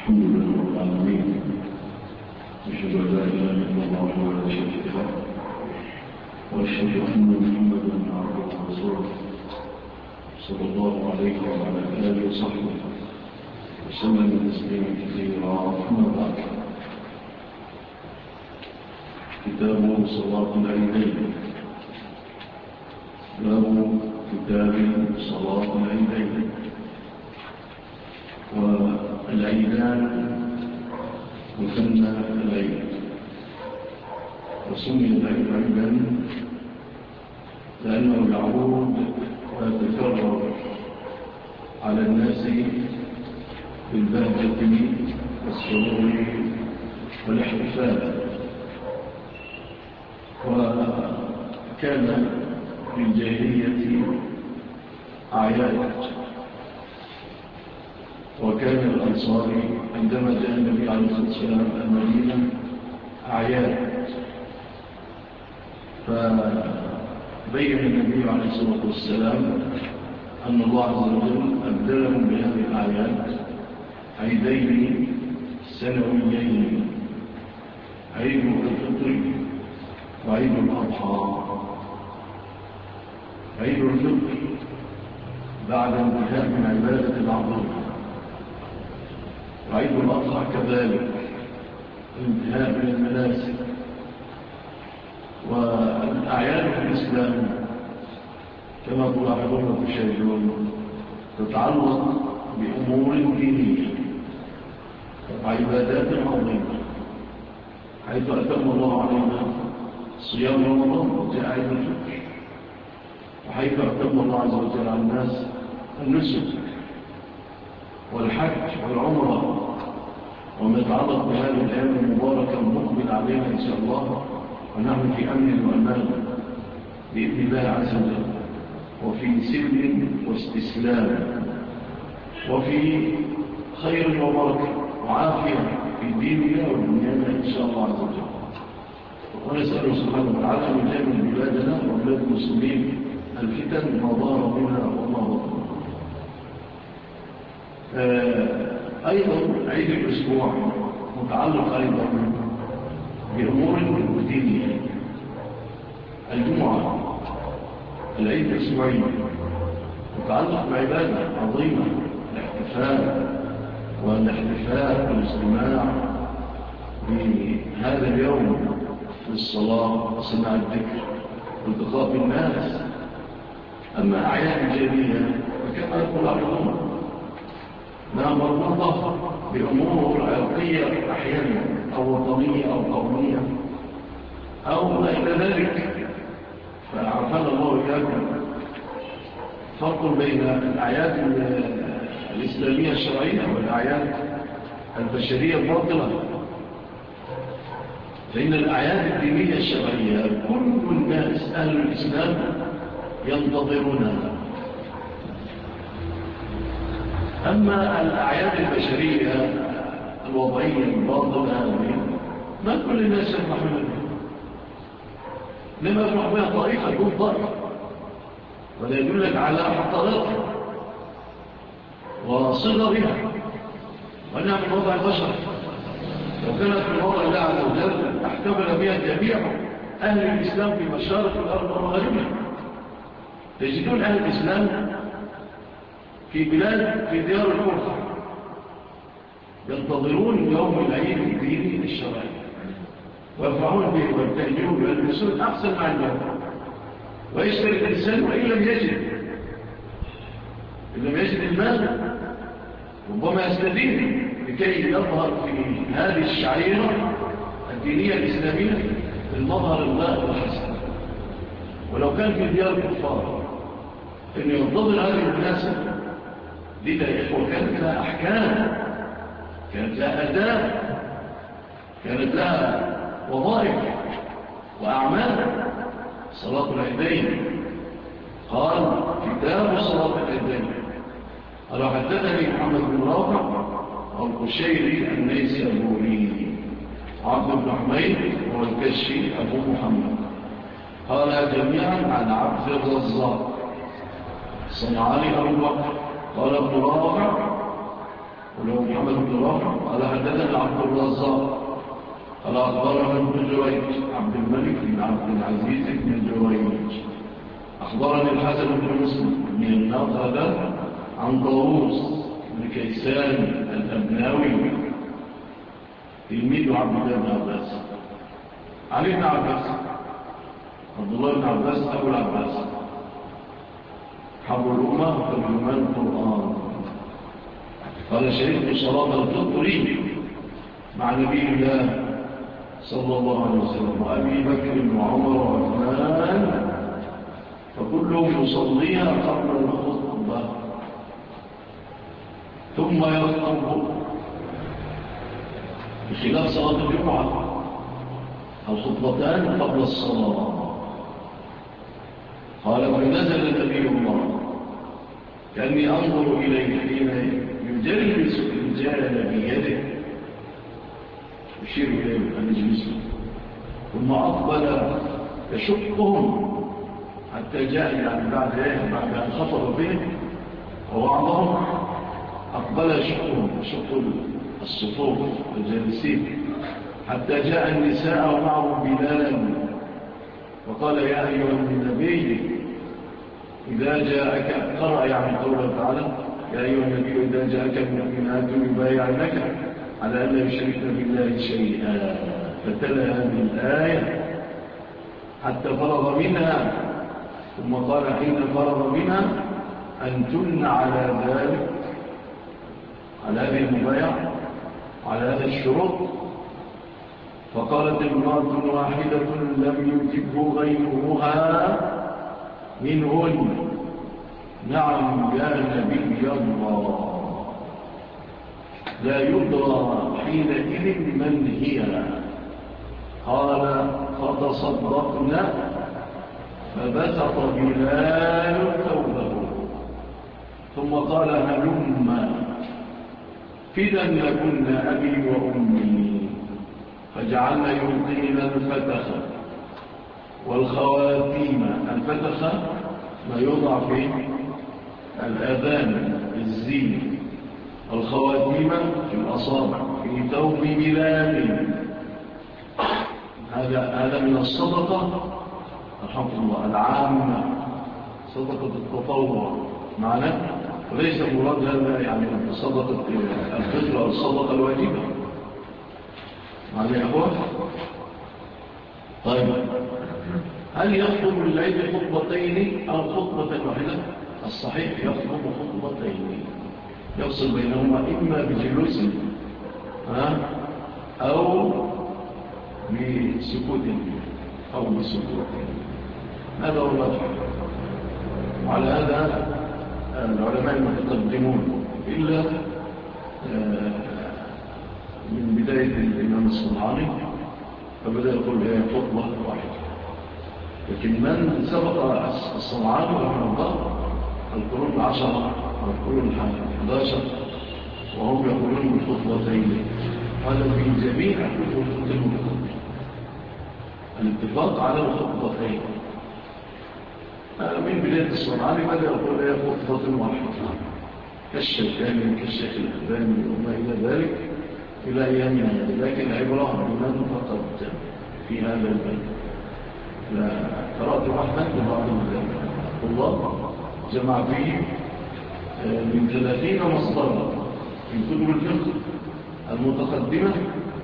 الحمد لله رب العالمين. أشهد أن لا إله إلا الله وحده لا شريك له، وأشهد أن محمدا عبده ورسوله صلى الله عليه وعلى آله وصحبه وسلم تسليما كثيرا. أما بعد، كتاب صلاة العيدين. باب كتاب صلاة العيدين. والعيدان مثنى العيد، وسمي العيد عيدا لأنه يعود ويتكرر على الناس بالبهجة والسرور والاحتفال. وكان في الجاهلية أعياد، وكان الأنصار عندما جاء النبي عليه الصلاة والسلام المدينة أعياد، فبين النبي عليه الصلاة والسلام أن الله عز وجل أبدلهم بهذه الأعياد عيدين سنويين، عيد الفطر وعيد الأضحى. عيد الفطر بعد انتهاء من عبادة العظيمة، وعيد الأضحى كذلك انتهاء من المناسك. والأعياد في الإسلام كما تلاحظون وتشاهدون تتعلق بأمور دينية وعبادات عظيمة، حيث أتم الله علينا صيام رمضان وجاء عيد الفطر، وحيث أتم الله عز وجل على الناس النسك والحج والعمرة وما يتعلق بهذه الأيام المباركة المقبل علينا إن شاء الله، ونحن في أمن وأمان بإذن الله عز وجل، وفي سلم واستسلام، وفي خير وبركة وعافية في ديننا ودنيانا إن شاء الله عز وجل. ونسأل سبحانه وتعالى أن يجعل بلادنا وبلاد المسلمين الفتن ما ظهر منها وما بطن. أيضا عيد الأسبوع متعلق أيضا بأمور دينية. الجمعة العيد الأسبوعي متعلق بعبادة عظيمة، الاحتفال والاجتماع بهذا اليوم للصلاة وسماع الذكر والتقاء بالناس. أما أعياد الجاهلية فكما يقول أحدهم أنها مربوطة بأمور عرقية أحيانا أو وطنية أو قومية أو ما إلى ذلك. فعرفنا الله إياكم فرق بين الأعياد الإسلامية الشرعية والأعياد البشرية الباطلة. فإن الأعياد الدينية الشرعية كل الناس أهل الإسلام ينتظرونها. أما الأعياد البشرية الوضعية الباطلة ما كل الناس يفرح منها، لما يفرح بها طائفة يكون طائفة، ولا يدلك على حضارتها وصغرها وأنها من وضع البشر. لو كانت من وضع الله عز وجل احتفل بها جميع أهل الإسلام في مشارق الأرض ومغاربها. تجدون أهل الإسلام في بلاد في ديار الكفر ينتظرون يوم العيد الديني الشرعي ويفرحون به ويبتهجون ويلبسون أحسن ما عندهم، ويشتري الإنسان وإن لم يجد المال ربما يستدين لكي يظهر في هذه الشعيرة الدينية الإسلامية المظهر الماء والحسن. ولو كان في ديار الكفار أن ينتظر هذه المناسبة، لذا يا إخوة كانت لها أحكام، كانت لها أداب، كانت لها وظائف وأعمال. صلاة العيدين قال كتاب صلاة العيدين. قال حدثني محمد بن رافع القشيري النيسابوري عبد بن حميد والكشي أبو محمد قال جميعا عن عبد الرزاق صنعاني أبو بكر قال ابن رافع ولو محمد بن رافع قال حدثنا عبد الرزاق قال أخبرنا ابن جريج عبد الملك بن عبد العزيز بن جريج أخبرني الحسن بن مسلم بن النضر عن طاووس بن كيسان الأبناوي تلميذ عبد الله بن عباس علي بن عباس عبد الله بن عباس أبو العباس حبر الأمة ترجمان القرآن قال شهدت صلاة الفطر مع نبي الله صلى الله عليه وسلم وأبي بكر وعمر وعثمان فكلهم يصليها قبل الخطبة ثم يخطب بخلاف صلاة الجمعة الخطبتان قبل الصلاة. قال فنزل النبي الله كأني أنظر إليه حين يجلس الرجال بيده يشير إليه أن يجلسوا ثم أقبل يشقهم حتى جاء يعني بعد أن خطب بهم ووعظهم أقبل يشقهم يشق الصفوف الجالسين حتى جاء النساء ومعه بلال وقال يا أيها النبي إذا جاءك قرأ يعني قوله تعالى يا أيها النبي إذا جاءك المؤمنات يبايعنك على أن لا يشركن بالله شيئا فتلا هذه الآية حتى فرغ منها ثم قال حين فرغ منها أنتن على ذلك على هذه المبايعة على هذا الشروط. فقالت امرأة واحدة لم يجبه غيرها منهن نعم يا نبي الله لا يدرى حينئذ من هي. قال فتصدقنا فبسط بلال ثوبه ثم قال هلما فدا لكن أبي وأمي فجعلنا يلقين الفتخ والخواتيم. الفتخ ما يوضع في الأذان الزين والخواتيم في الأصابع في ثوب بلال. هذا من الصدقة رحمة الله العامة صدقة التطوع معنا وليس مراد هذا يعني صدقة الفطر أو الصدقة الواجبة معنا يا أخوة. طيب هل يخطب الليل خطبتين أو خطبة واحدة؟ الصحيح يخطب خطبتين يفصل بينهما إما بجلوس أو بسكوت أو بسكوت. هذا هو الرجل. وعلى هذا العلماء المتقدمون إلا من بداية الإمام الصنعاني فبدأ يقول هي خطبة واحدة. لكن من سبق الصنعاني رحمه الله القرون 10 والقرون 11 وهم يقولون بالخطبتين. هذا في جميع كتب المتقدمين الاتفاق على الخطبتين. من بداية الصنعاني بدأ يقول هي خطبة واحدة كالشيخاني كالشيخ الألباني وما إلى ذلك إلى أيامنا هذا. لكن عبارة بمن فقط في هذا البيت. لا قرأت واحدا لبعض الله جمع فيه من 30 مصدرا في كتب الفقه المتقدمة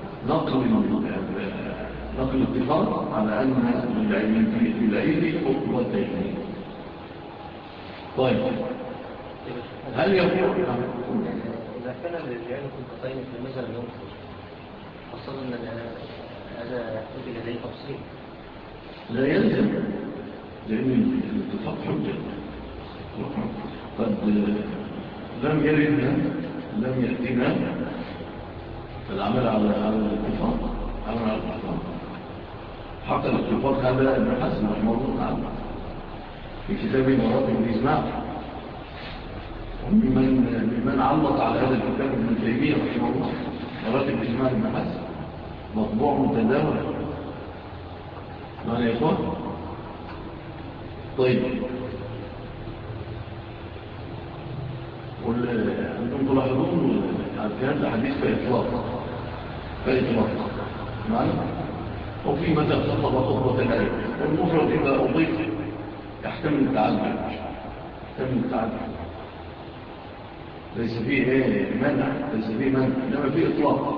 نقل اتفاق على أن للعيد خطبتين. طيب هل يقول إذا كان للرجال خطبتين في مثل اليوم خاصة أن هذا يحتاج لديه تفصيل لا يلزم لأن الاتفاق حجة قد لم يأتنا العمل على الاتفاق حتى الاتفاق هذا ابن حزم رحمه الله تعالى في كتاب مراتب الإجماع. ومن علق على هذا الكتاب ابن تيمية رحمه الله مراتب الإجماع ابن حزم مطبوع متداول معنى يقول. طيب أنتم تلاحظون في هذا الحديث فإطلاق معنا. وفي متى خطب خطبة العيد، والمفرد إذا أضيف يحتمل التعدد، ليس فيه منع، إنما فيه إطلاق.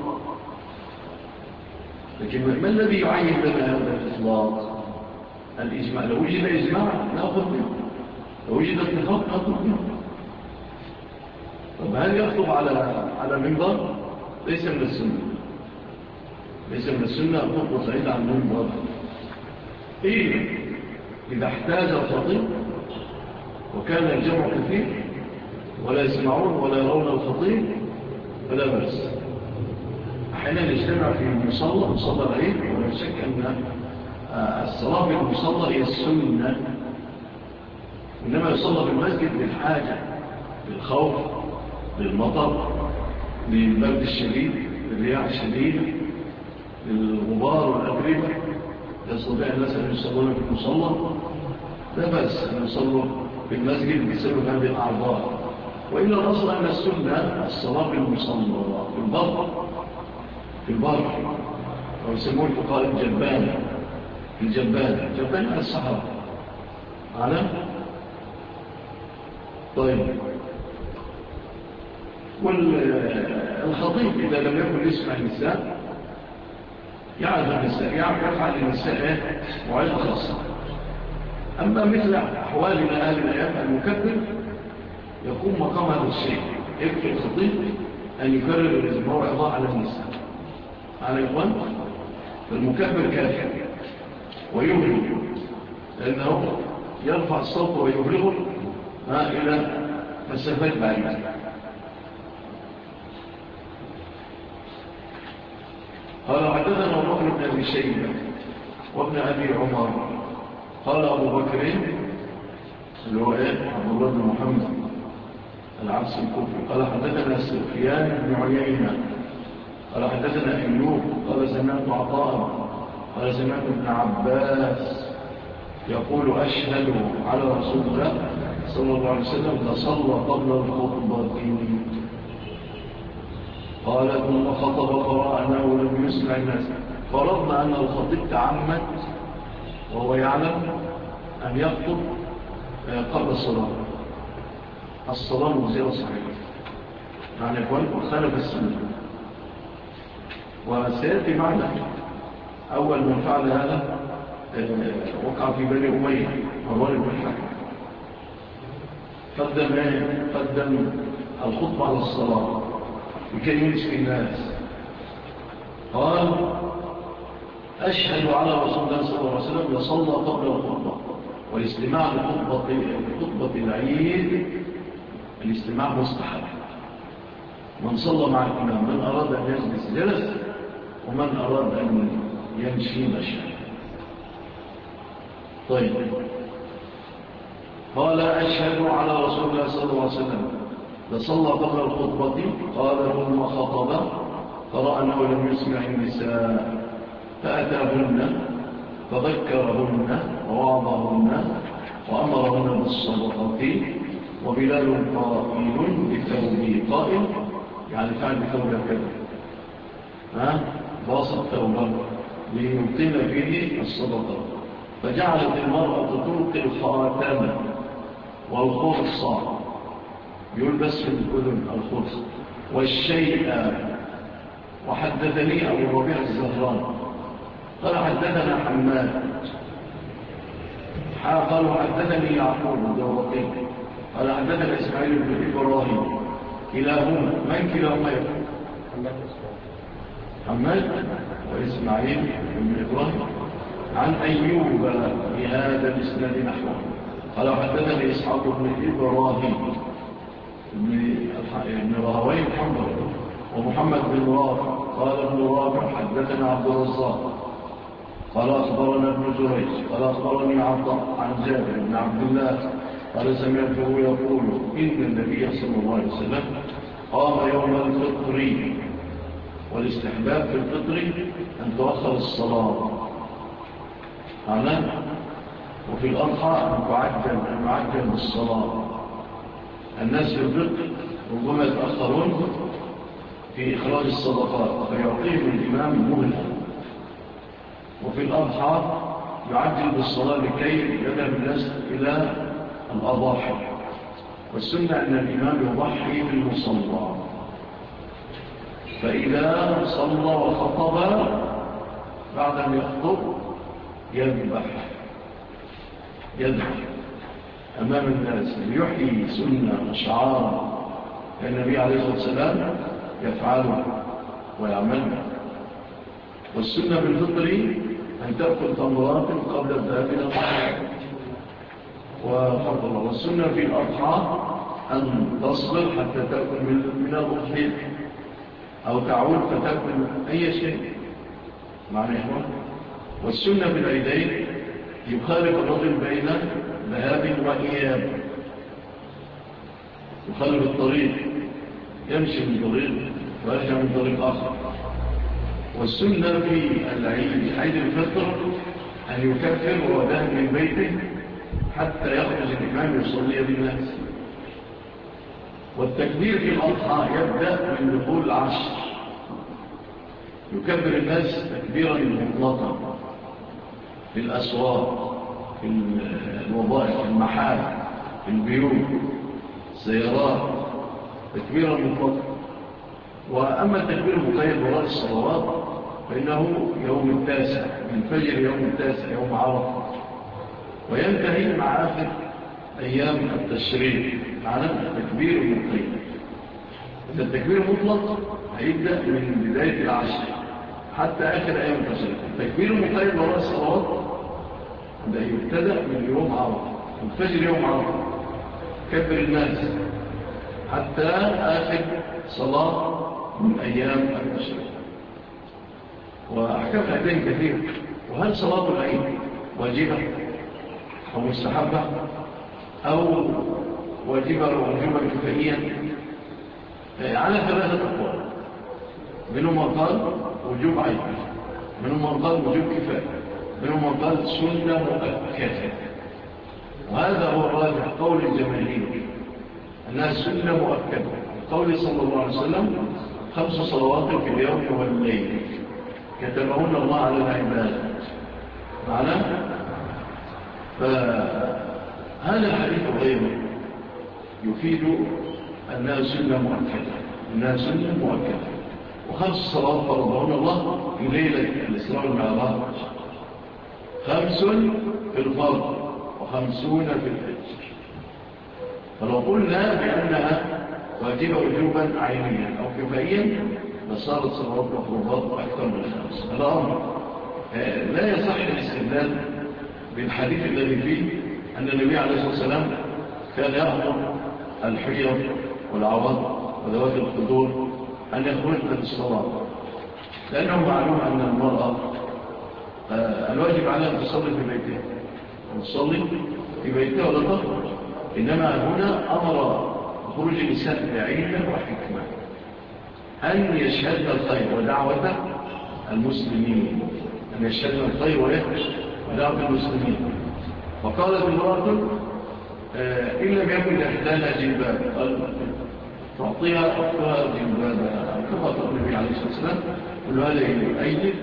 لكن ما الذي يعين لنا هذا الإطلاق؟ الإجماع. لو وجد إجماع نأخذ منه، لو وجد اتفاق نأخذ منه. طب هل يخطب على منبر؟ ليس من السنة الخطبة سعيد عن المنبر. إذا احتاج الخطيب وكان الجمع كثير ولا يسمعون ولا يرون الخطيب فلا بأس. أحيانا يجتمع في مصلى العيد، ولا شك أن الصلاة في المصلى هي السنة، إنما يصلى في المسجد للحاجة، للخوف، للمطر، للبرد الشديد، للرياح الشديدة، للغبار والأتربة. يستطيع الناس أن يصلون في المصلى، لا بأس أن يصلوا في المسجد بسبب هذه الأعضاء. وإلا الأصل أن السنة الصلاة في المصلى، في البر، ويسمون فقهاء الجبان على الصحابة على. طيب، والخطيب إذا لم يكن يسمع النساء يفعل النساء موعظة خاصة. أما مثل أحوالنا هذه الأيام، المكبر يقوم مقام هذا الشيء، يكفي الخطيب أن يكرر الموعظة على النساء، على إخوان. فالمكبر كافي ويبلغ، لأنه يرفع الصوت ويبلغه إلى مسافات بعيدة. قال حدثنا أبو بكر بن أبي شيبة وابن أبي عمر. قال أبو بكر اللي هو عبد الله بن محمد العبسي الكوفي قال حدثنا سفيان بن عيينة قال حدثنا أيوب قال سمعت عطاء قال سمعت ابن عباس يقول أشهد على رسول الله صلى الله عليه وسلم لصلى قبل الخطبة. قال ثم خطب فرأناه لم يسمع الناس. فرضنا أن الخطيب تعمد وهو يعلم أن يخطب قبل الصلاة مجزئة صحيحة، يعني يقول خالف السنة. وسيأتي معنا أول من فعل هذا وقع في بني أمية، مروان بن الحكم، قدم الخطبة على الصلاة لكي ينسي الناس. قال أشهد على رسول الله صلى الله عليه وسلم لصلى قبل الخطبة. والاستماع لخطبة العيد الاستماع مستحب. من صلى مع الإمام، من أراد أن يجلس جلس، ومن أراد أن يمشي مشى. طيب، قال أشهد على رسول الله صلى الله عليه وسلم لصلى قبل الخطبة. قال ثم خطب فرأى أنه لم يسمع النساء فأتاهن فذكرهن ووعظهن وأمرهن بالصدقة. وبلال قائل بثوبه، قائل يعني فعل بثوبه كذا، باصت ثوبه ليبطل فيه الصدقة. فجعلت المرأة تلقي الخاتم والخرص، يلبس في الأذن الخرص والشيء. وحدثني أبو ربيع الزهران قال حدثنا حماد قال حدثني يعقوب الدورقي قال حدثنا إسماعيل بن إبراهيم. كلاهما من كلاهما يقول؟ حماد وإسماعيل بن إبراهيم عن أيوب بهذا الإسناد نحوه. قال حدثني إسحاق بن إبراهيم بن رهوين محمد ومحمد بن رافع. قال ابن رافع حدثنا عبد الرزاق قال أخبرنا ابن جريج قال أخبرني عطاء عن جابر بن عبد الله قال سمعته يقول إن النبي صلى الله عليه وسلم قام يوم الفطر. والاستحباب في الفطر أن تؤخر الصلاة وفي الأضحى أن تعجل بالصلاة. الناس في الفطر ربما يتأخرون في إخراج الصدقات فيعطيهم الإمام مهلة، وفي الأضحى يعجل بالصلاة لكي يذهب الناس إلى الأضاحي. والسنة أن الإمام يضحي بالمصلى، فإذا صلى وخطب بعد أن يخطب يذبح أمام الناس ليحيي سنة وشعار النبي عليه الصلاة والسلام يفعله ويعمله. والسنة بالفطر أن تأكل تمرات قبل الذهاب إلى الصلاة وفرض الله. والسنة في الأضحى أن تصبر حتى تأكل من الأضحية أو تعود فتأكل أي شيء معنى إخوان. والسنة في العيدين يخالف الرجل بين ذهاب وإياب، يخالف الطريق، يمشي من طريق ويرجع من طريق آخر. والسنة في العيد عيد الفطر أن يكفر وهو ذاهب من بيته حتى يخرج الإمام يصلي بالناس. والتكبير في الأضحى يبدأ من دخول العشر، يكبر الناس تكبيرا مطلقا في الأسواق، في الوظائف، في المحال، في البيوت، السيارات، تكبيرا مطلقا. وأما التكبير المقيد وراء الصلوات فإنه يوم التاسع من فجر يوم التاسع يوم عرفة، وينتهي مع آخر أيام التشريق معنى التكبير المقيد. إذا التكبير المطلق هيبدأ من بداية العشر حتى آخر أيام التشريق. التكبير المقيد وراء الصلوات ده يبتدأ من يوم عرفة، من فجر يوم عرفة كبر الناس حتى آخر صلاة من أيام التشريق. وأحكام العيدين كثير. وهل صلاة العيد واجبة أو مستحبة أو واجبة ووجوبا كفائيا؟ على ثلاثة أقوال. منهم من قال وجوب عين، منهم من قال وجوب كفاية، منهم من قال سنة مؤكدة. وهذا هو الراجح قول الجماهير أنها سنة مؤكدة. قول صلى الله عليه وسلم 5 صلوات في اليوم والليل كتبهن الله على العباد معناه. فهذا الحديث غيره يفيد أنها سنة مؤكدة، أنها سنة مؤكدة. و5 صلوات فرضهن الله في ليلة الإسراء والمعراج، 5 في الفرض و50 في الفجر. فلو قلنا بأنها واجبة وجوبا عينيا أو كفائيا فصارت صلوات مفروضات أكثر من 5. هذا أمر لا يصح الاستدلال بالحديث الذي فيه أن النبي عليه الصلاة والسلام كان يأمر الحيض والعوض وذوات الخدور أن يخرجن للصلاة، لأنه معلوم أن المرأة الواجب عليها أن تصلي في بيتها، تصلي في بيتها ولا تخرج. إنما هنا أمر خروج النساء بعلة وحكمة أن يشهدن الخير ودعوة المسلمين، أن يشهدن الخير ودعوة المسلمين. فقالت امرأة إن لم يكن لإحدانا جلباب، قال تعطيها أختها جلبابها كما قال النبي عليه الصلاة والسلام. كل هذا يؤيد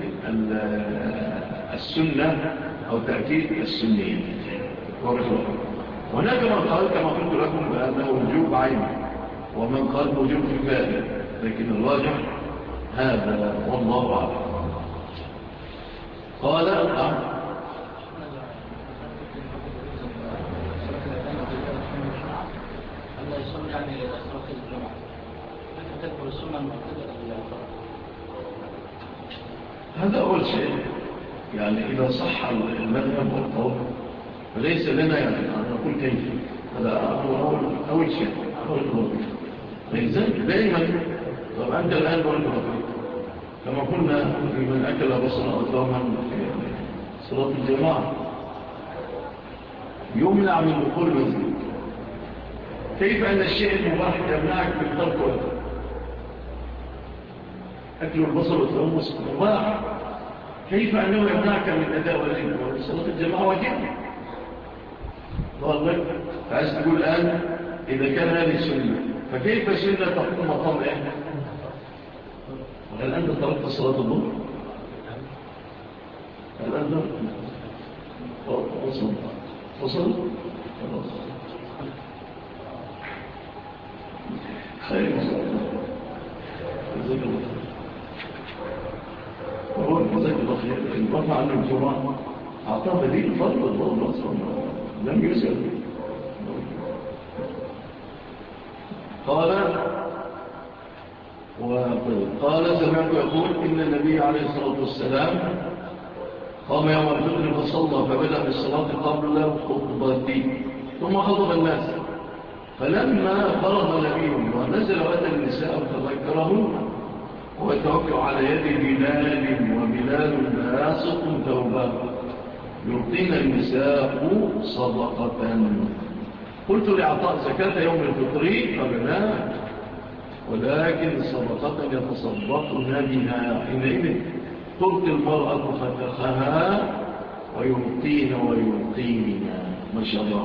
السنة أو تأكيد السنية. هناك من قال كما قلت لكم بأنه وجوب عين، ومن قال وجوب كفاية، لكن الراجح هذا والله أعلم. قال يعني صلاة الجمعة تكبر السنة المعتدة. هذا أول شيء. يعني إذا صح المذهب والقول فليس لنا يعني أن نقول كيف. هذا هو أول شيء. لذلك دائما طب أنت الآن بقول كما قلنا في من أكل بصرا أو ثوما في صلاة الجماعة يمنع من دخول المسجد. كيف أن الشيء المباح يمنعك من ترك وقت؟ أكل البصر والثوم مباح، كيف أنه يمنعك من أداء واجب؟ صلاة الجماعة واجب. والله فعايز تقول الآن إذا كان هذه السنة فكيف سنة تقوم مقام هل أنت تركت صلاة الظهر؟ هل أنت وصل؟ خلاص خير جزاك الله هو جزاك الله خير إن رفع عنه الجمعة أعطاه بديل فرض الظهر أصلا لم يسأل. قال سمعت يقول إن النبي عليه الصلاة والسلام قام يوم الفطر فصلى فبدأ بالصلاة قبل الخطبة ثم خطب الناس فلما فرغ النبي ونزل وأتى النساء فذكرهن ويتوكل على يد بلال وبلال باسط ثوبه يعطينا النساء صدقة. قلت لعطاء زكاة يوم الفطر قال لا ولكن صدقة يتصدقن بها حينئذ تلقي المرأة فتخها ويلقين ويلقين ما شاء الله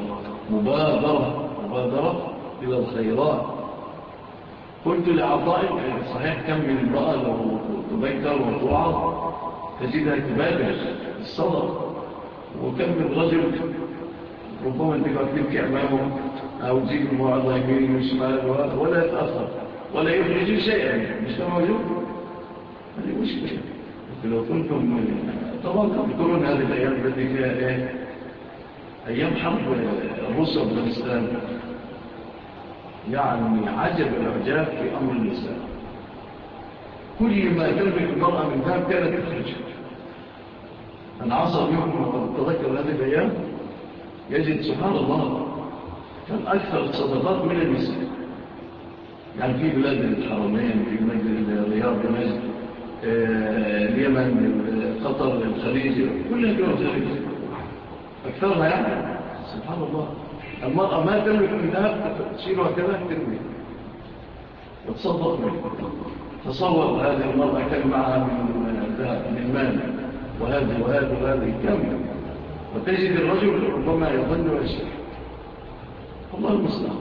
مبادرة إلى الخيرات. قلت لعطاء صحيح كم من امرأة لو تذكر وتوعظ تجدها تبادر الصدق وكم من رجل ربما تبقى تبكي أمامه أو تجيب الموعظة يمين وشمال ولا يتأثر ولا يخرج شيئا مش موجود. هذه مشكلة. لو كنتم طبعا تذكرون هذه الأيام التي فيها أيام حرب روسيا وأفغانستان يعني عجب العجاب في أمر النساء. كل ما تملك المرأة من ذهب كانت تخرج. أنا عصر منكم وتذكر هذه الأيام يجد سبحان الله كان أكثر الصدقات من النساء. يعني في بلاد الحرمين في بلاد الرياض دمشق اليمن قطر الخليج كلها دول الخليج أكثرها يعني سبحان الله. المرأة ما تملك من ذهب تشيلها كذا ترمي وتصدق منه. تصور هذه المرأة كان معها من ذهب من مال وهذه كم وتجد الرجل ربما يظن ويشرح الله المستعان.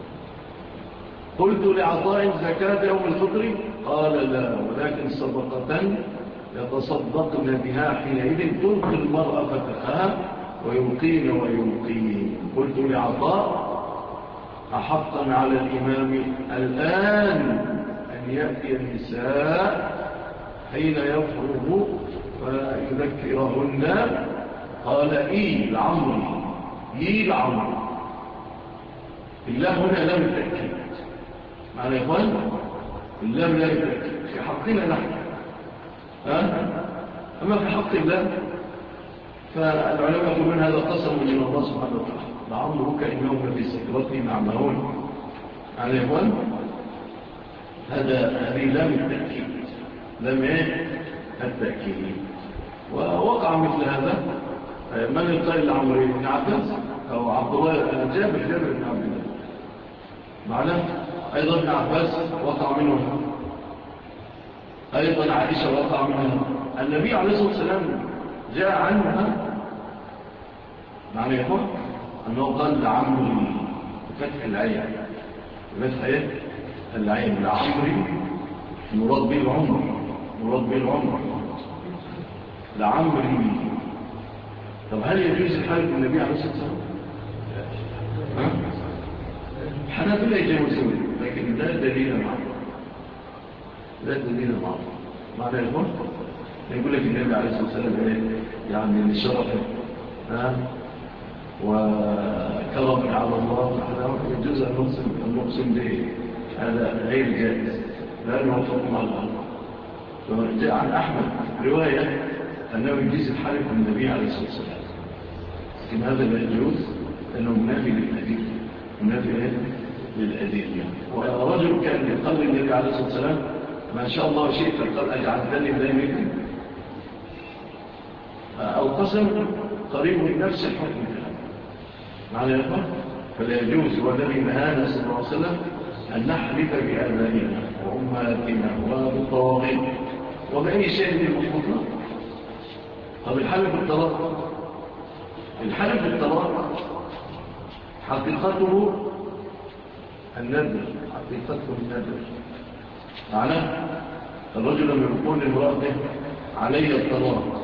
قلت لعطاء زكاة يوم الفطر قال لا ولكن صدقة يتصدقن بها حينئذ تلقي المرأة فتخها ويلقين ويلقين. قلت لعطاء أحقا على الإمام الآن أن يأتي النساء حين يفرغ فيذكرهن قال إيه العمر الله هنا لم يتأكد معنى يا إخوان الله لا يتأكد في حقنا نحن أما في حق الله فالعلماء يقولون هذا قسم من الله سبحانه وتعالى لعمرك إنهم في سكرتهم يعمهون معنى يا إخوان هذه لم التأكيد لم التأكيد. ووقع مثل هذا من القائل لعمري بن عباس أو عبد الله جابر بن عبد الله معنا أيضا ابن عباس وقع منه أيضا عائشة وقع منها. النبي عليه الصلاة والسلام جاء عنها معنى يقول أنه قال لعمري فتح العين لعمري مراد به العمر لعمري. طب هل يجوز الحلف بالنبي عليه الصلاة والسلام؟ حنابلة يجوزون لكن لا دليل معه معنى يقول يقول لك النبي عليه الصلاة والسلام يعني لشرفه وكرم على الله يجوز أن نقسم به هذا غير جائز لا نوافق مع الله. فجاء عن أحمد رواية أنه يجوز الحلف بالنبي عليه الصلاة والسلام لكن هذا لا يجوز لأنه منافي للأدلة. ورجل كان يقال النبي عليه الصلاة والسلام ما شاء الله شيء فقال أجعلتني دائما أو قسم قريب من نفس الحكم معنى يقول فلا يجوز والذي نهانا صلى الله عليه وسلم أن نحلف بآبائنا وأمهاتنا وبالطواغيت وبأي شيء من المخلوقات. طب الحلف بالطلاق حقيقته النذر معناه الرجل لما يقول لامرأته علي الطلاق،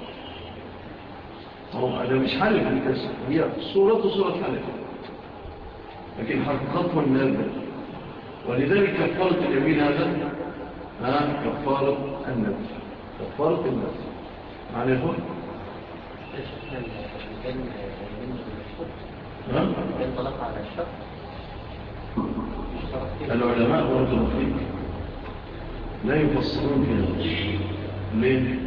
أنا مش حالف بالكسر، هي صورة حالف، لكن حقيقته النازل. ولذلك كفارة اليمين هذا كفارة النذر، كفارة النذر معنى يقول كان طلق على الشرط. العلماء برضو لا يفصلون في هذا. ليه؟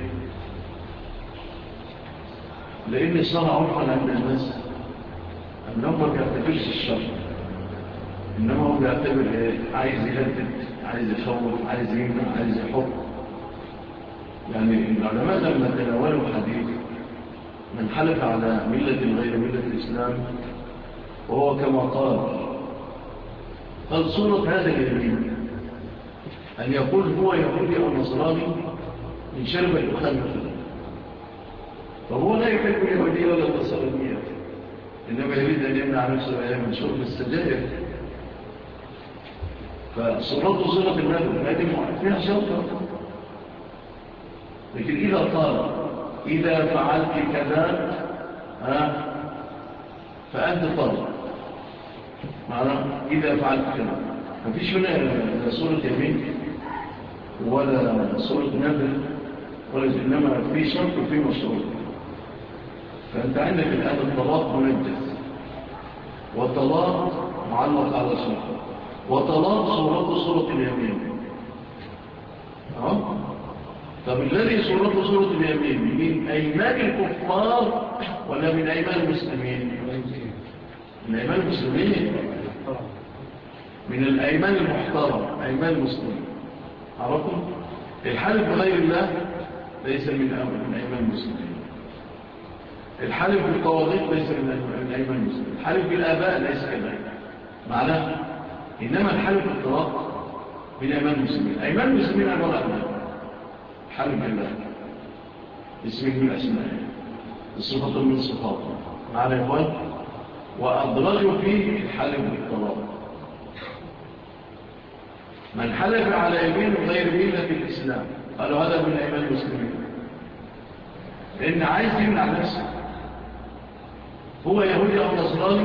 لأن صار عرفا عند الناس أنه ما بيعتبرش الشرط، إنما هو بيعتبر عايز يهدد، عايز يخوف، عايز يمنع، عايز يحط. يعني العلماء لما تناولوا حديث من حلف على ملة غير ملة الإسلام وهو كما قال صورة هذا اليمين أن يقول هو يهودي أو نصراني من شرب الدخان مثلا، فهو لا يحب اليهودية ولا النصرانية، إنما يريد أن يمنع نفسه من شرب السجائر. فصورته صورة النبي هذه فيها شرطة. لكن إذا قال إذا فعلت كذا فأنت طالب، معنى إذا فعلت كذا ما فيش هنا صورة يمين ولا صورة نبي ولا، إنما في شرط وفي مشروط. فأنت عندك الآن الطلاق منجز، والطلاق معلق على شرط، وطلاق صورة اليمين. طب الذي صورة اليمين من أيمان الكفار ولا من أيمان المسلمين؟ من أيمان المسلمين، من الأيمان المحترم، أيمان المسلمين. عرفتم؟ الحلف بغير الله ليس من أيمان المسلمين. الحلف بالطواغيت ليس من أيمان المسلمين. الحلف بالآباء ليس كذلك معناه. إنما الحلف بالطلاق من أيمان المسلمين. أيمان المسلمين عبارة عن حلف بالله، اسم من أسمائه، الصفة من صفاته، معنى يقول وأدرجوا فيه الحلف بالطلاق. من حلف على يمين غير ملة الإسلام قالوا هذا من أيمان المسلمين، لأن عايز يمنع نفسه. هو يهودي أو نصراني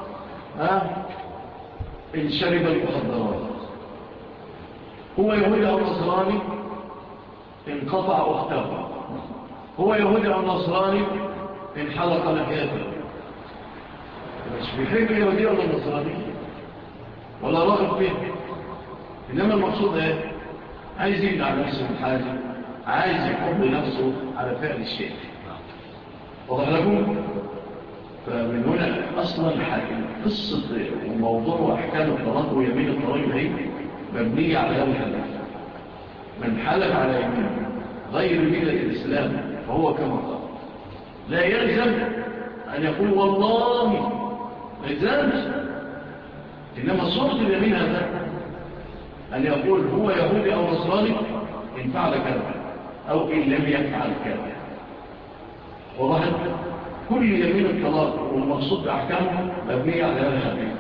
إن شرب المخدرات، هو يهودي أو نصراني إن قطع أخته، هو يهودي أو نصراني إن حلق لحيته. مش بيحب اليهودي ولا النصراني ولا راغب فيه، إنما المقصود عايز يمنع نفسه من حاجة، عايز يحب نفسه على فعل الشيء. وضح لكم؟ فمن هنا أصلا قصة وموضوع وأحكام الطلاق ويمين الطلاق هي مبنية على هذا الحديث. من حلف على يمين غير ملة الإسلام فهو كما قال، لا يلزم أن يقول والله، ما يلزمش. إنما صورة اليمين هذا أن يقول هو يهودي أو نصراني إن فعل كذا أو إن لم يفعل كذا. وضحت؟ كل يمين الطلاق والمقصود بأحكامه مبنية على هذا الحديث.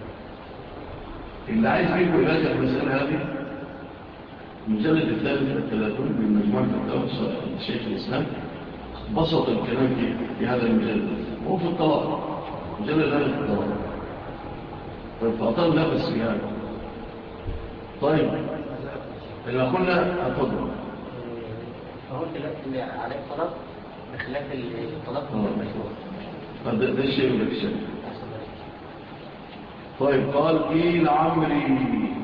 اللي عايز منه يراجع المسألة هذه المجلد الثالث والثلاثون من مجموعة فتاوى الشيخ الإسلام بسط الكلام في هذا المجلد، وهو في الطلاق، مجلد هذا في الطلاق. فأطل نفس في هذا. طيب إذا قلنا أفضل فهو اللي عليه الطلاق بخلاف الطلاق ده الشيء ولا الشيء. طيب قال إيه لعمري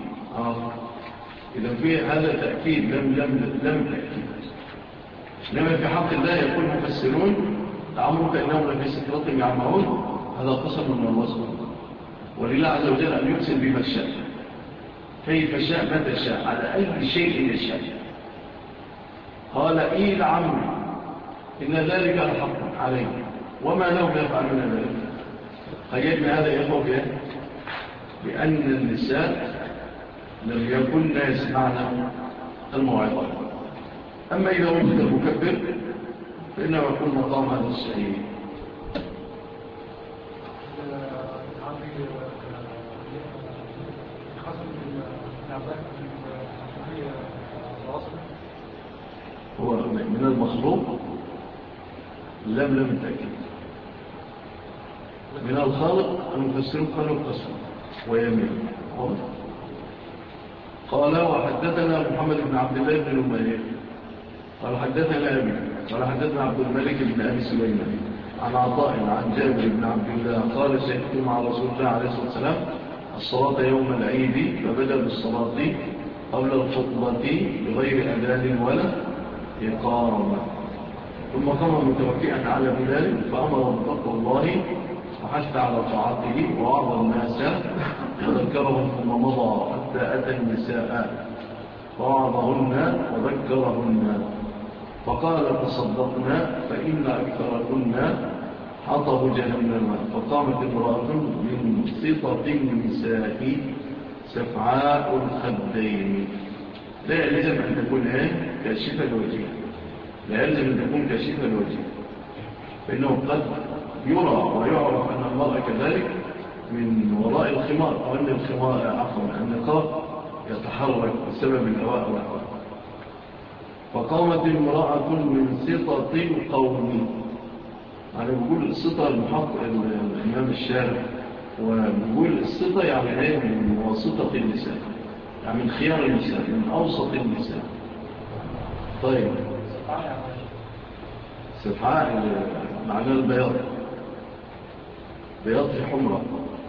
إذا في هذا تأكيد لم تأكيد. لما في حق الله يقول مفسرون لعمرك إنهم لفي سكرة يعمعون، هذا قسم من الله سبحانه. ولله عز وجل أن يقسم بما شاء كيف شاء متى شاء على أي شيء يشاء. قال إيه لعمري إن ذلك الحق عليه وما لهم يفعلون ذلك. قيدنا هذا يخوف بأن النساء لم يكن يسمعنا الموعظة. أما إذا وجد المكبر فإنه يكون مقام هذا الشيء. هو من المخلوق لم التأكيد. من الخالق المفسرون قالوا القسم ويمين. قال وحدثنا محمد بن عبد الله بن نمير قال حدثنا أبي قال حدثنا عبد الملك بن أبي سليمان عن عطاء عن جابر بن عبد الله قال شهدت مع رسول الله عليه الصلاة والسلام الصلاة يوم العيد فبدأ بالصلاة قبل الخطبة بغير أذان ولا إقامة، ثم قام متوكئا على بلال فأمر بتقوى الله وحث على طاعته ووعظ الناس وذكرهم ثم مضى حتى أتى النساء فوعظهن وذكرهن فقال تصدقنا فإن أكثركن حطب جهنم. فقامت امرأة من سطة النساء سفعاء الخدين. لا يلزم أن تكون كاشفة الوجه، لا يلزم أن تكون كاشفة الوجه، فإنه قد يرى ويعرف أن المرأة كذلك من وراء الخمار، وأن الخمار عفوا النقاب يتحرك بسبب الهواء والهواء. فقامت امرأة من سطة القوم، يعني بيقول السطة المحقق الإمام الشارع، وبيقول السطة يعني ايه من وسطة النساء، يعني من خيار النساء، من أوسط النساء. طيب سفعاء معناه البياض، بياض في حمرة،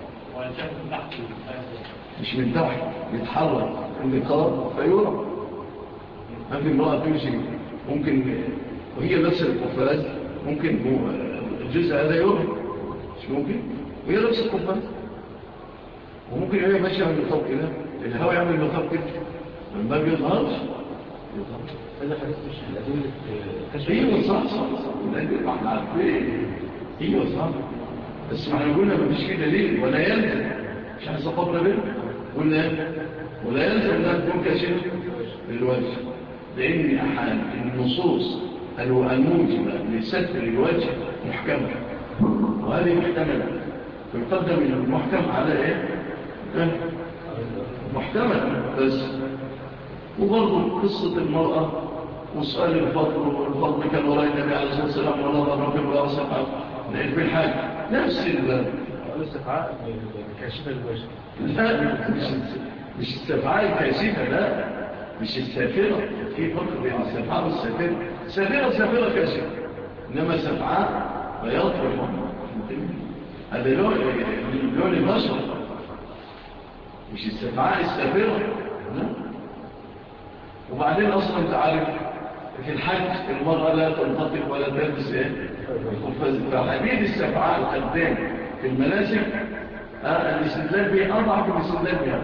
مش من تحت يتحرك النقاب فيرى. ما في امرأة تمشي ممكن وهي لابسة القفاز ممكن الجزء هذا يرى، مش ممكن وهي لابسة القفاز، وممكن هي ماشية على النقاب كده الهواء يعمل النقاب كده ما بيظهرش. هذا حديث مش الأدلة كشف. ايوه صح الأدلة احنا عارفين. ايوه صح، بس ما احنا قلنا ما فيش فيه دليل ولا يلزم، مش احنا صفرنا به قلنا ولا يلزم انها تكون كاشفة للوجه، لأن النصوص الموجبة لستر الوجه محكمة، وهذه محتملة، فيقدم المحكم على ايه؟ محتمل. بس وبرضو قصة المرأة وسؤال الفضل كان وراء النبي عليه الصلاة والسلام ونظر في امرأة سفعاء في الحاج نفس السفعاء كاشفة الوجه. لا مش السفعاء الكاشفة، لا مش السافرة. في فرق بين السفعاء والسافرة. سافرة كاشفة، إنما سفعاء بياض في الحمر، هذا لون البشر، مش السفعاء السافرة. وبعدين أصلا أنت عارف في الحج المرأة لا تنطق ولا تلبس فحديد السفعاء الخدين في المناسك الاستدلال به أضعف من الاستدلال بها.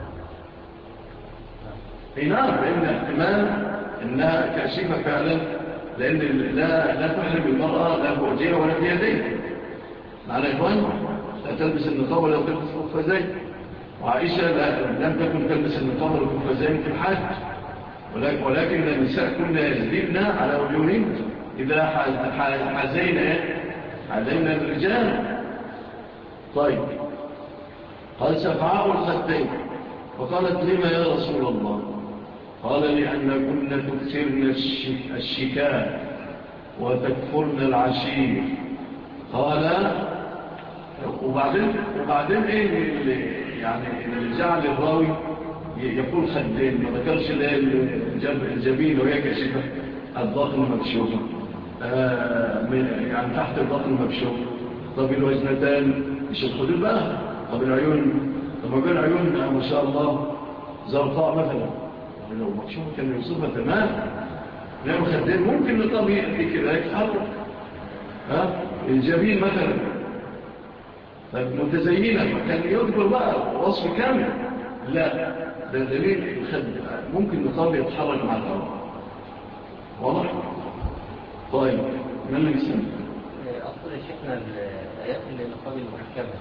نعم، لأن احتمال أنها كاشفة فعلا، لأن لا تحرم المرأة لا بوجهها ولا في يديها. معنى إخوان لا تلبس النقاب ولا تلبس قفازين، وعائشة لم تكن تلبس النقاب ولا قفازين في الحج، ولكن النساء كنا يزدين على وجوهين إذا حزينا الرجال. طيب قال سفعاء الخدين، فقالت لما يا رسول الله؟ قال لأن كنا تكثرن الشكاء وتكفرن العشير. قال وبعدين ايه اللي جعل الراوي يقول خدين، ما ذكرش الجبين وهي كاشفة الضغن مكشوفة، يعني تحت الضغن مكشوفة. طب الوجنتان مش الخدود بقى، طب العيون، طب ما بين العيون ما شاء الله زرقاء مثلا، لو مكشوفة كان يوصفها تمام. لأنه خدين ممكن لطبيعي كده يتحرك. الجبين مثلا متزينة كان يذكر بقى وصف كامل، لا ده دليل الخد ممكن نقاب يتحرك مع الهواء. واضح؟ طيب ما اللي يسمى؟ أفضل شيخنا الآيات اللي نقاب المحكمة،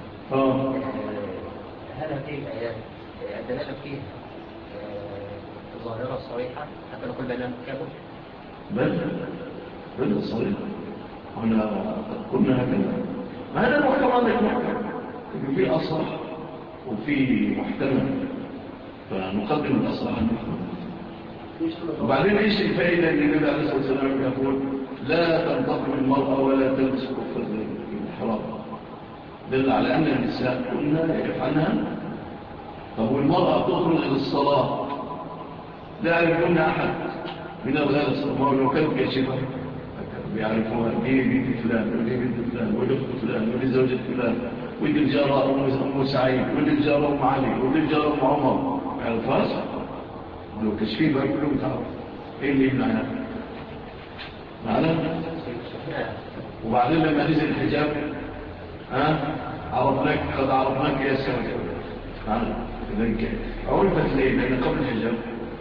هل هذه الآيات الدلالة فيها ظاهرة صريحة حتى نقول بأنها محكمة؟ بل صريحة، وأنا قلنا هكذا. ما هذا المحكم عندك محكم، في أصح وفي محتمل، فنقدم الأصح المحكم. وبعدين ايش الفائدة اللي النبي عليه الصلاة والسلام يقول لا تنتقم المرأة ولا تلبس كفر الحرام، دل على أن النساء كنا يفعلها. طب والمرأة تخرج للصلاة لا يعرفون أحد من أولاد الصلاة، لو كانوا كاشفة بيعرفوها دي بنت فلان ودي بنت فلان ودي أخت فلان ودي زوجة فلان ودي الجارة أم سعيد ودي الجارة أم علي ودي الجارة أم عمر، ما يعرفهاش. ولو كشفين بقى كلهم تعرف ايه اللي يمنعها معنا. وبعدين لما نزل الحجاب عرفناك، قد عرفناك يا سوي معنا. لذلك عرفت ليه؟ لأن قبل الحجاب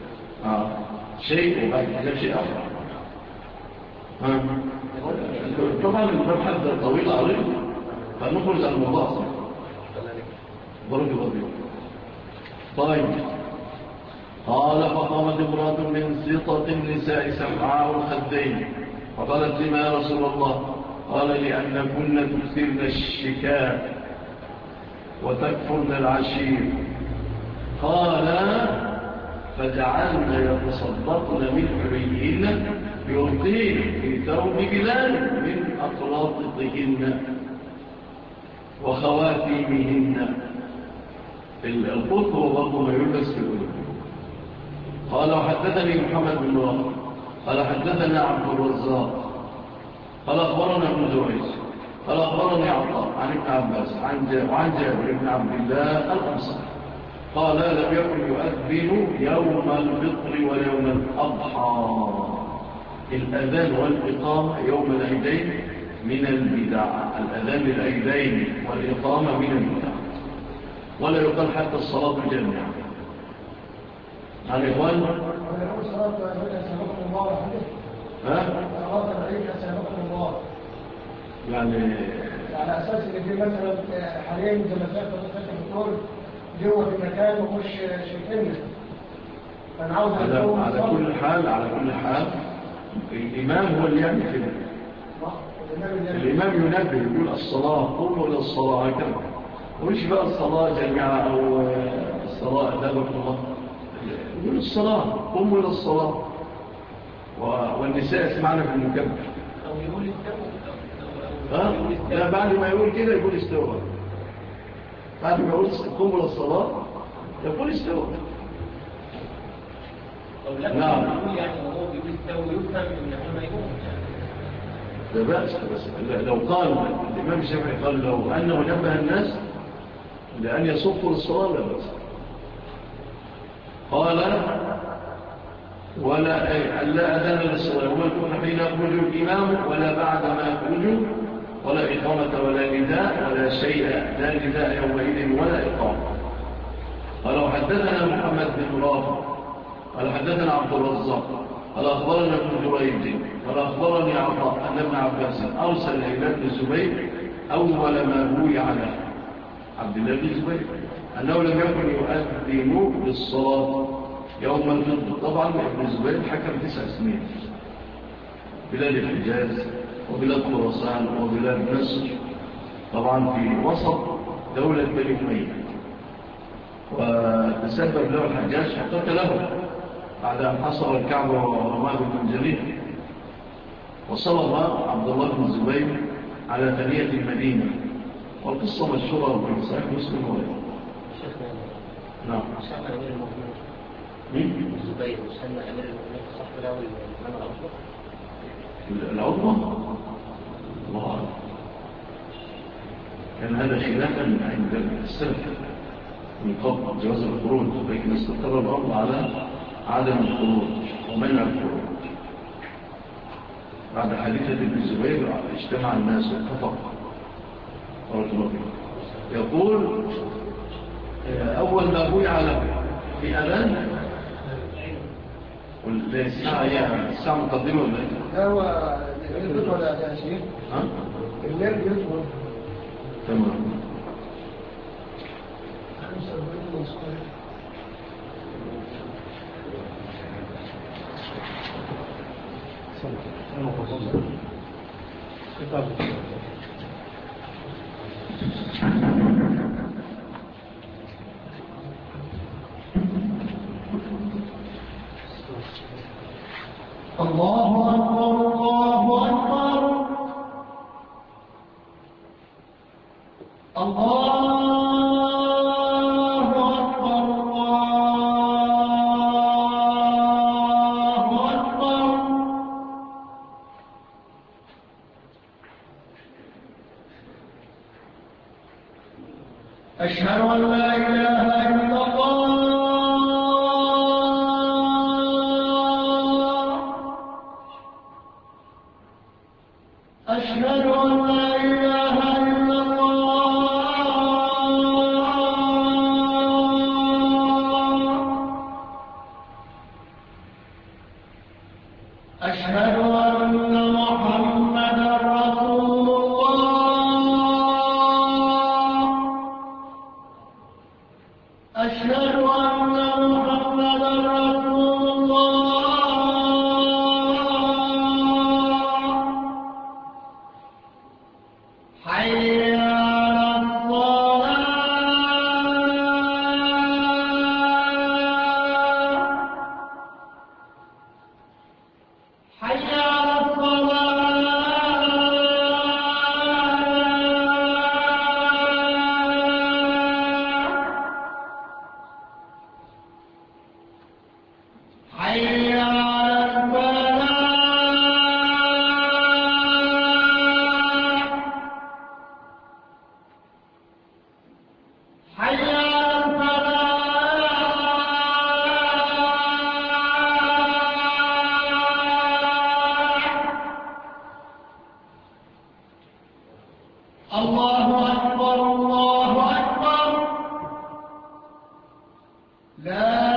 شيء وبعد الحجاب شيء آخر. طبعا المبحث طويل عريض، فنخرج عن الموضوع ضرب وضيع. طيب قال فقامت امرأة من سطة النساء سمعاء الخدين فقالت لما يا رسول الله؟ قال لأن كنا تكثرن الشكاء وتكفرن العشير. قال فجعلن يتصدقن من حليهن يلقين في ثوب بلال من أقراطهن وخواتيمهن. القط هو برضه ما يلبس في الأذن. قال وحدثني محمد بن رافع قال حدثنا عبد الرزاق قال أخبرنا ابن جريج قال أخبرني عطاء عن ابن عباس وعن جابر بن عبد الله الأنصاري قال لم يكن يؤذن يوم الفطر ويوم الأضحى. الأذان والإقامة يوم العيدين من البدع، الأذان للعيدين والإقامة من البدع، ولا يقال حتى الصلاة جميعا. عن إخوان ويقول صلاة العيد أسلمكم الله وحده صلاة العيد أسلمكم الله، يعني على أساس إن في مثلا حاليا زي ما سألت الدكتور جوه في مكان ومش شايفيننا، فأنا عاوز على كل حال الإمام هو اللي يعمل كده. الإمام ينبه يقول الصلاة قوموا إلى الصلاة هكذا، ومش بقى الصلاة جميعا أو الصلاة أدابكم الله، يقول الصلاة قوموا إلى الصلاة. والنساء اسمعنا في المكبر أو يقول لا بعد ما يقول كده يقول استوى، بعد ما يقول قوموا إلى الصلاة يقول استوى. نعم يعني هو بيقول استوى يفهم من ما يقول لا بأس. بس لو قال الإمام الشافعي قال لو أنه نبه الناس لأن يصفوا للصلاة لا بأس. قال لا أذان للصلاة وما يكون حين يخرج الإمام ولا بعد ما يخرج ولا إقامة ولا نداء ولا شيء، لا نداء يومئذ ولا إقامة. قال وحدثنا محمد بن رافع قال حدثنا عبد الرزاق قال أخبرنا ابن جريج قال أخبرني عطاء أن ابن عباس أرسل إلى ابن الزبير أول ما بوي على عبد الله بن الزبير أنه لم يكن يؤذن للصلاة يوم الفطر. طبعا ابن الزبير حكم 9 سنين، بلاد الحجاز وبلاد خراسان وبلاد مصر، طبعا في وسط دولة بني أمية، وتسبب له الحجاج فقتله بعد أن حصر الكعبة ورماه بالمنجلين. وصلب عبد الله بن الزبير على ثانية المدينة، والقصة مشهورة في صحيح مسلم وغيره. نعم. سمى أمير المؤمنين مين؟ الزبير وسمى أمير المؤمنين صح له الإمام العظمى. الله أعلم. كان هذا خلافا عند السلف من قبل جواز الخروج، لكن استقر الأمر على عدم الخروج ومنع الخروج. بعد حديثة ابن الزبير اجتمع الناس واتفق يقول أول ما بويع له في أذان الساعة مقدمة ولا لا هو الليل ولا شيء الليل بيطول تمام. الله أكبر الله أكبر أشهد أن لا إله إلا الله أشهد أن لا إله إلا الله أشهد أن محمدا رسول أشهد أن محمدا رسول الله حي على الصلاة حي على حي على الفلاح حي على الفلاح الله أكبر الله أكبر لا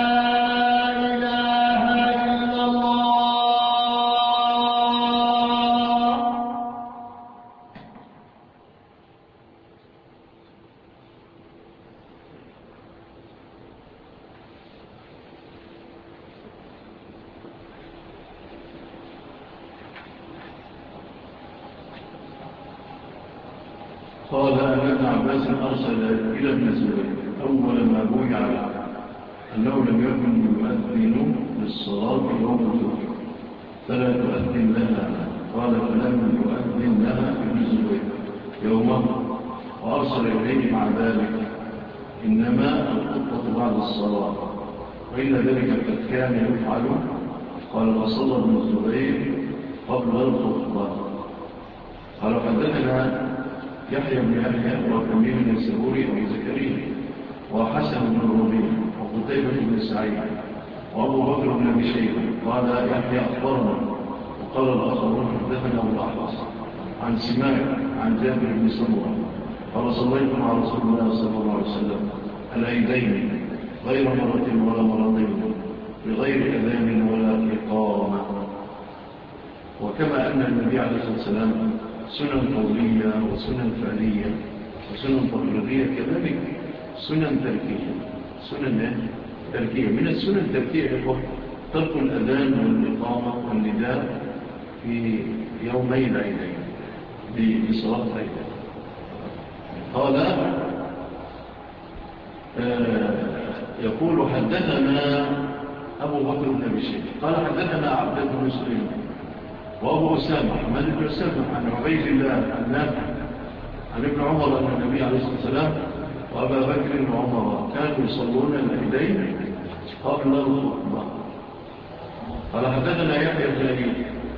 قال أن ابن عباس أرسل إلى ابن الزبير أول ما بوي عليه أنه لم يكن يؤذن للصلاة يوم الفجر فلا تؤذن لها. قال فلم يؤذن لها ابن الزبير يومه وأرسل إليه مع ذلك إنما الخطبة بعد الصلاة وإلا ذلك قد كان يفعل. قال فصلى ابن الزبير قبل الخطبة. قال حدثنا يحيى بن يحيى وكميل بن السبوري أبو زكريا وحسن بن الربيع وقتيبة بن سعيد وأبو بكر بن أبي شيبة. قال يحيى أخبرنا وقال الآخرون حدثنا أبو الأحوص عن سماك عن جابر بن سمرة قال صليت مع رسول الله صلى الله عليه وسلم العيدين غير مرة ولا مرتين بغير أذان ولا إقامة. وكما أن النبي عليه الصلاة والسلام سنن قولية وسنن فعلية وسنن تقريرية كذلك سنن تركية. سنن تركية من السنن التركية ترك الأذان والإقامة والنداء في يومي العيدين بصلاة العيدين. قال يقول حدثنا أبو بكر بن أبي شيبة قال حدثنا عبد بن سليمان وأبو أسامة حماد بن أسامة عن عبيد الله النافع عن ابن عمر أن النبي عليه الصلاة والسلام وأبا بكر وعمر كانوا يصلون العيدين قبل الخطبة. قال حدثنا يحيى بن أيوب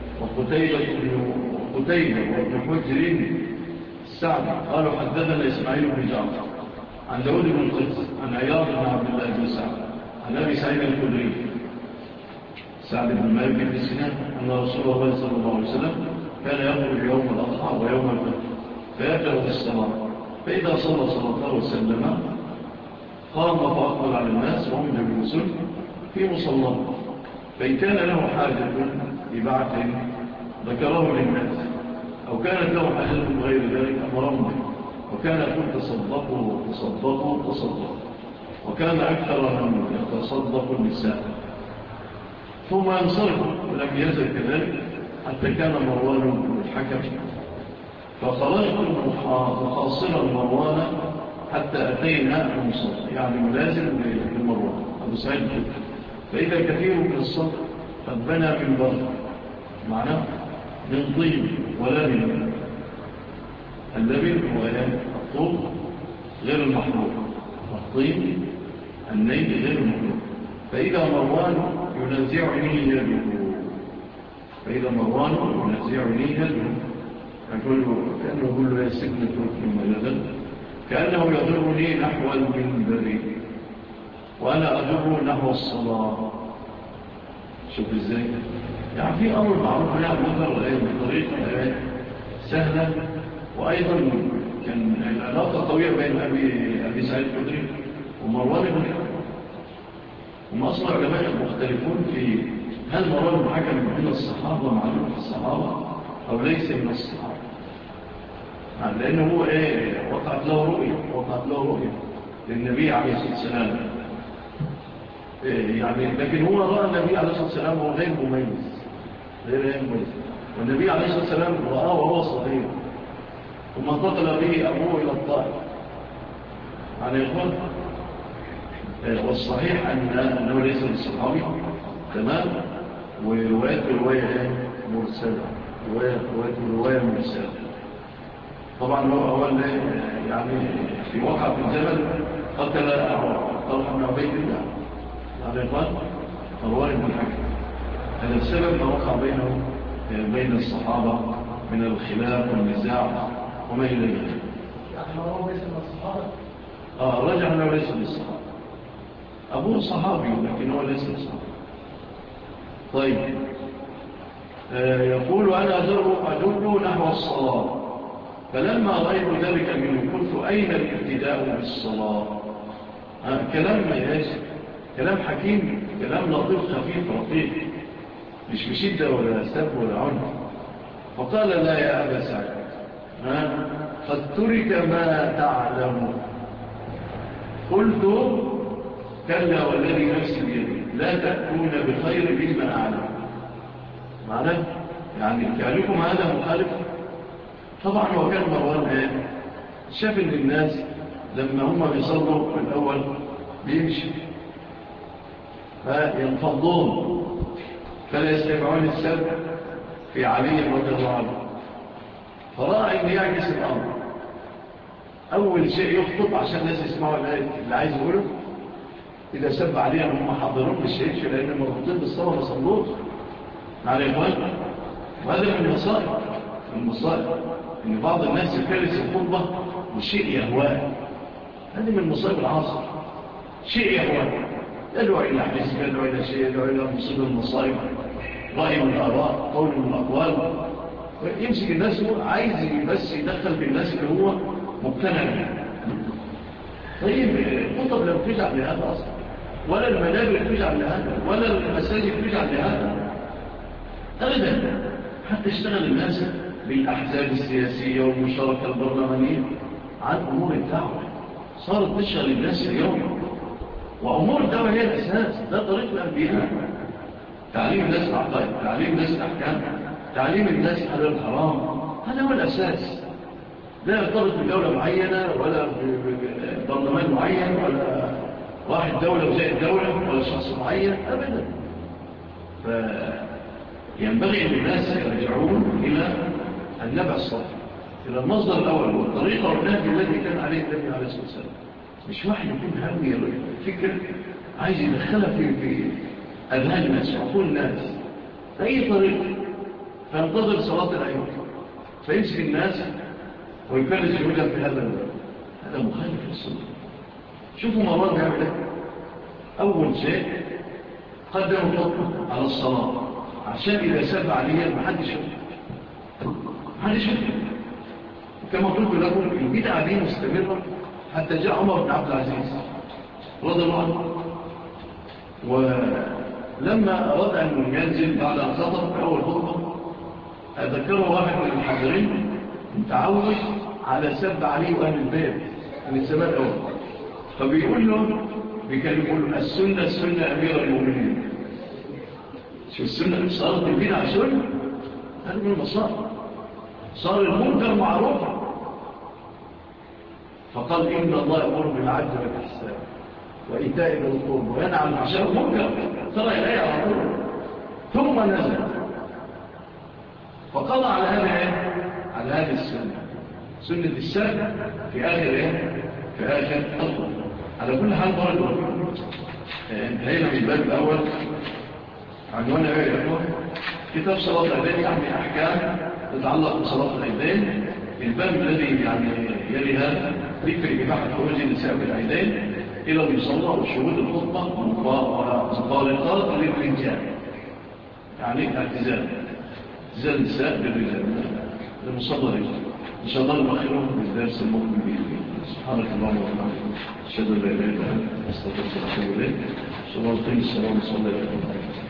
وقتيبة وابن حجر السعدي قالوا حدثنا إسماعيل بن جعفر عن داود بن قيس عن عياض بن عبد الله بن سعد عن أبي سعيد الخدري سعد بن مالك بن سنان أن رسول الله صلى الله عليه وسلم كان يخرج يوم الأضحى ويوم الفطر فيبدأ بالصلاة فإذا صلى صلاته وسلم قام فأقبل على الناس وهم جلوسون في مصلاه فإن كان له حاجة ببعث ذكره للناس أو كانت له حاجة غير ذلك أمرهم به وكان يقول تصدقوا وكان أكثر من يتصدق النساء ثم ينصرف ولم يزل كذلك حتى كان مروان بن الحكم فخرجت مخاصرا مروان حتى أتينا المصر يعني ملازم للمروان أبو سعيد الخدري فإذا كثير من الصدق قد بنى من برد معناه من طين ولبن. اللبن هو الطوب غير المحروق، الطين الني غير المحروق. فإذا مروان ينزعني يده، فإذا مروان ينزعني يده كأنه يقول له يا سبن تركني ملدا، كأنه يضرني نحو المنبر وأنا أضر نحو الصلاة. شوف إزاي يعني في أمر معروف يعني مطر بطريقة سهلة. وأيضا كان العلاقة قوية بين أبي سعيد الخدري ومروان بن الحكم. هم أصلا علماء مختلفون في هل مروان بن الحكم من الصحابة معلوم في الصحابة أو ليس من الصحابة، لأنه هو وقعت له رؤية للنبي عليه الصلاة والسلام يعني. لكن هو رأى النبي عليه الصلاة والسلام وهو غير مميز، والنبي عليه الصلاة والسلام رآه وهو صغير، ثم انتقل به أبوه إلى الطائف يعني إخوان. والصحيح أنه ليس بالصحابي تمام. ورواية مرسلة، رواية مرسلة. طبعا هو يعني في وقع في الجبل قتل طلحة بن عبيد الله يعني إخوان مروان بن الحكم. هذا السبب ما وقع بين الصحابة من الخلاف والنزاع وما إلى ذلك. يعني هو ليس من الصحابة؟ رجع أنه ليس من الصحابة. أبوه صحابي لكن هو ليس من الصحابة. طيب يقول أنا أدر نحو الصلاة، فلما رأيت ذلك منه قلت أين الابتداء بالصلاة؟ كلام حكيم، كلام لطيف خفيف رقيق، مش بشدة ولا سب ولا عنف. فقال لا يا أبا سعيد قد ترك ما تعلم. قلت كلا والذي نفسي بيده لا تأتون بخير مما أعلم. معناه يعني فعلكم هذا مخالف. طبعا هو كان مروان شاف ان الناس لما هم بيصلوا في الأول بيمشي فينفضون فلا يستمعون السبب في علي رضي الله عنه. فرأى ان يعكس الأمر، أول شيء يخطب عشان الناس يسمعوا اللي عايز يقوله. إذا سب عليهم هم حاضرون بالشيء لأن مربوطين بالصلاة وصلوه مع الإخوان. وهذا من المصائب إن بعض الناس يكرس الخطبة وشيء يهواه. هذه من مصائب العصر، شيء يهواه، يدعو إلى حزب، يدعو إلى شيء، يدعو إلى مصيب المصائب، رأي من الآراء، قول من الأقوال. يمسك الناس هو عايز بس يدخل بالناس اللي هو مقتنع به. طيب الخطب لم تجعل لهذا أصلا، ولا المنابر تجعل لهذا، ولا المساجد تجعل لهذا أبدا. حتى اشتغل الناس بالأحزاب السياسية والمشاركة البرلمانية عن أمور الدعوة، صارت تشغل الناس اليوم. وأمور الدعوة هي الأساس، ده طريق الأنبياء. تعليم الناس العقائد، تعليم الناس الأحكام، تعليم الناس حلال الحرام، هذا هو الأساس. لا يرتبط بدولة معينة ولا ببرلمان معين ولا واحد دولة وزي الدولة ولا شخص معين أبدا. فينبغي أن الناس يرجعون إلى النبع الصالح، إلى المصدر الأول والطريقة والنهج الذي كان عليه النبي عليه الصلاة والسلام. مش واحد يكون هاوي فكر عايز يدخلها في أذهان الناس وعقول الناس بأي طريقة، فينتظر صلاة العيد فيمسك الناس ويكرس جهودها في هذا الباب. هذا مخالف للسنة. شوفوا مروان بيعمل ايه. أول شيء قدم الخطبة على الصلاة عشان إذا سب عليها محدش يشوف. وكما قلت لكم البدعة دي مستمرة حتى جاء عمر بن عبد العزيز رضي الله عنه، ولما أراد أن ينزل بعد أن خطب في أول خطبة أذكره واحد من الحاضرين متعود على سب عليه وأهل البيت من السماء الأول، فبيقول له له السنة أمير المؤمنين. شو السنة؟ صارت البدعة سنة، هذا من المصائب. صار المنكر معروفا. فقال إن الله يأمر بالعدل والإحسان وإيتاء ذي القربى وينهى عن الفحشاء والمنكر. ترى إليه على طول ثم نزل فقضى على هذه السنة، سنة السهل في آخر في آخر أطول. على كل حال برضو انتهينا من الباب الأول عنوان كتاب صلاة العيدين، يعني أحكام تتعلق بصلاة العيدين. الباب الذي يعني يلي هذا ذكر إباحة خروج النساء بالعيدين إلى المصلى وشهود الخطبة ومفارقات للرجال، يعني اعتزال النساء بالرجال لمصلى الرجال. إن شاء الله نؤخرهم بالدرس المقبل بإذن. سبحانك اللهم وبحمدك أشهد أن لا إله إلا أنت أستغفرك وأتوب إليك. صلى الله عليه وسلم.